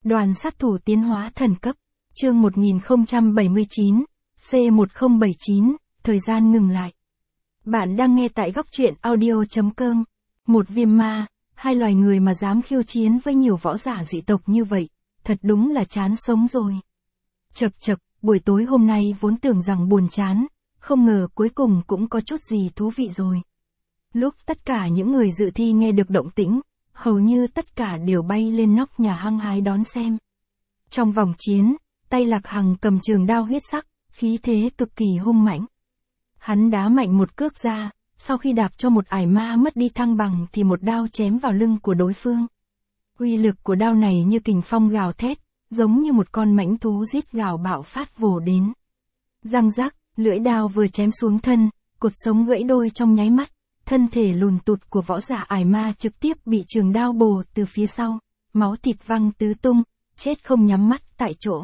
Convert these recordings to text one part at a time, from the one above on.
Đoàn sát thủ tiến hóa thần cấp, chương 1079, C1079, thời gian ngừng lại. Bạn đang nghe tại góc truyện audio.com. Một viêm ma, hai loài người mà dám khiêu chiến với nhiều võ giả dị tộc như vậy, thật đúng là chán sống rồi. Chậc chậc, buổi tối hôm nay vốn tưởng rằng buồn chán, không ngờ cuối cùng cũng có chút gì thú vị rồi. Lúc tất cả những người dự thi nghe được động tĩnh, hầu như tất cả đều bay lên nóc nhà hăng hái đón xem. Trong vòng chiến, tay Lạc Hằng cầm trường đao huyết sắc, khí thế cực kỳ hung mãnh. Hắn đá mạnh một cước ra, sau khi đạp cho một ải ma mất đi thăng bằng thì một đao chém vào lưng của đối phương. Uy lực của đao này như kình phong gào thét, giống như một con mãnh thú rít gào bạo phát vồ đến. Răng rắc, lưỡi đao vừa chém xuống thân, cột sống gãy đôi trong nháy mắt. Thân thể lùn tụt của võ giả ải ma trực tiếp bị trường đao bổ từ phía sau, máu thịt văng tứ tung, chết không nhắm mắt tại chỗ.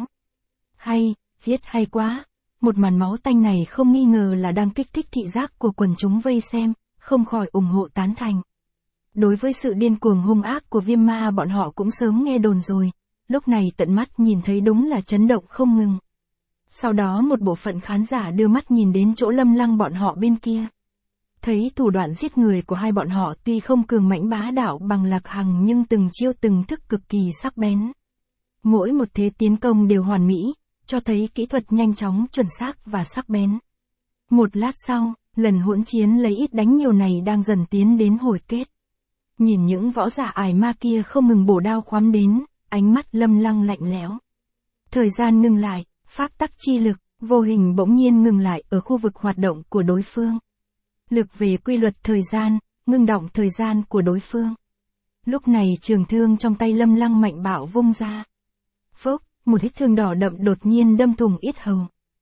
Hay, giết hay quá, một màn máu tanh này không nghi ngờ là đang kích thích thị giác của quần chúng vây xem, không khỏi ủng hộ tán thành. Đối với sự điên cuồng hung ác của viêm ma bọn họ cũng sớm nghe đồn rồi, lúc này tận mắt nhìn thấy đúng là chấn động không ngừng. Sau đó một bộ phận khán giả đưa mắt nhìn đến chỗ Lâm Lăng bọn họ bên kia. Thấy thủ đoạn giết người của hai bọn họ tuy không cường mãnh bá đạo bằng Lạc Hằng nhưng từng chiêu từng thức cực kỳ sắc bén. Mỗi một thế tiến công đều hoàn mỹ, cho thấy kỹ thuật nhanh chóng chuẩn xác và sắc bén. Một lát sau, lần hỗn chiến lấy ít đánh nhiều này đang dần tiến đến hồi kết. Nhìn những võ giả ải ma kia không ngừng bổ đao khoắm đến, ánh mắt Lâm Lăng lạnh lẽo. Thời gian ngừng lại, pháp tắc chi lực, vô hình bỗng nhiên ngừng lại ở khu vực hoạt động của đối phương. Lực về quy luật thời gian, ngưng động thời gian của đối phương. Lúc này trường thương trong tay Lâm Lăng mạnh bạo vung ra. Phốc, một vết thương đỏ đậm đột nhiên đâm thủng yết hầu.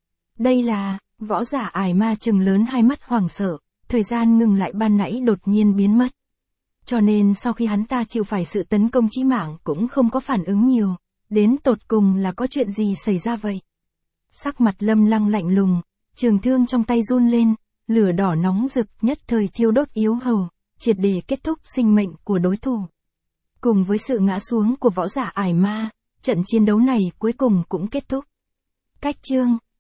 Đây là, võ giả ải ma trừng lớn hai mắt hoảng sợ, thời gian ngừng lại ban nãy đột nhiên biến mất. Cho nên sau khi hắn ta chịu phải sự tấn công chí mạng cũng không có phản ứng nhiều, đến tột cùng là có chuyện gì xảy ra vậy. Sắc mặt Lâm Lăng lạnh lùng, trường thương trong tay run lên. Lửa đỏ nóng rực nhất thời thiêu đốt yếu hầu, triệt để kết thúc sinh mệnh của đối thủ. Cùng với sự ngã xuống của võ giả ải ma, trận chiến đấu này cuối cùng cũng kết thúc. Cách chương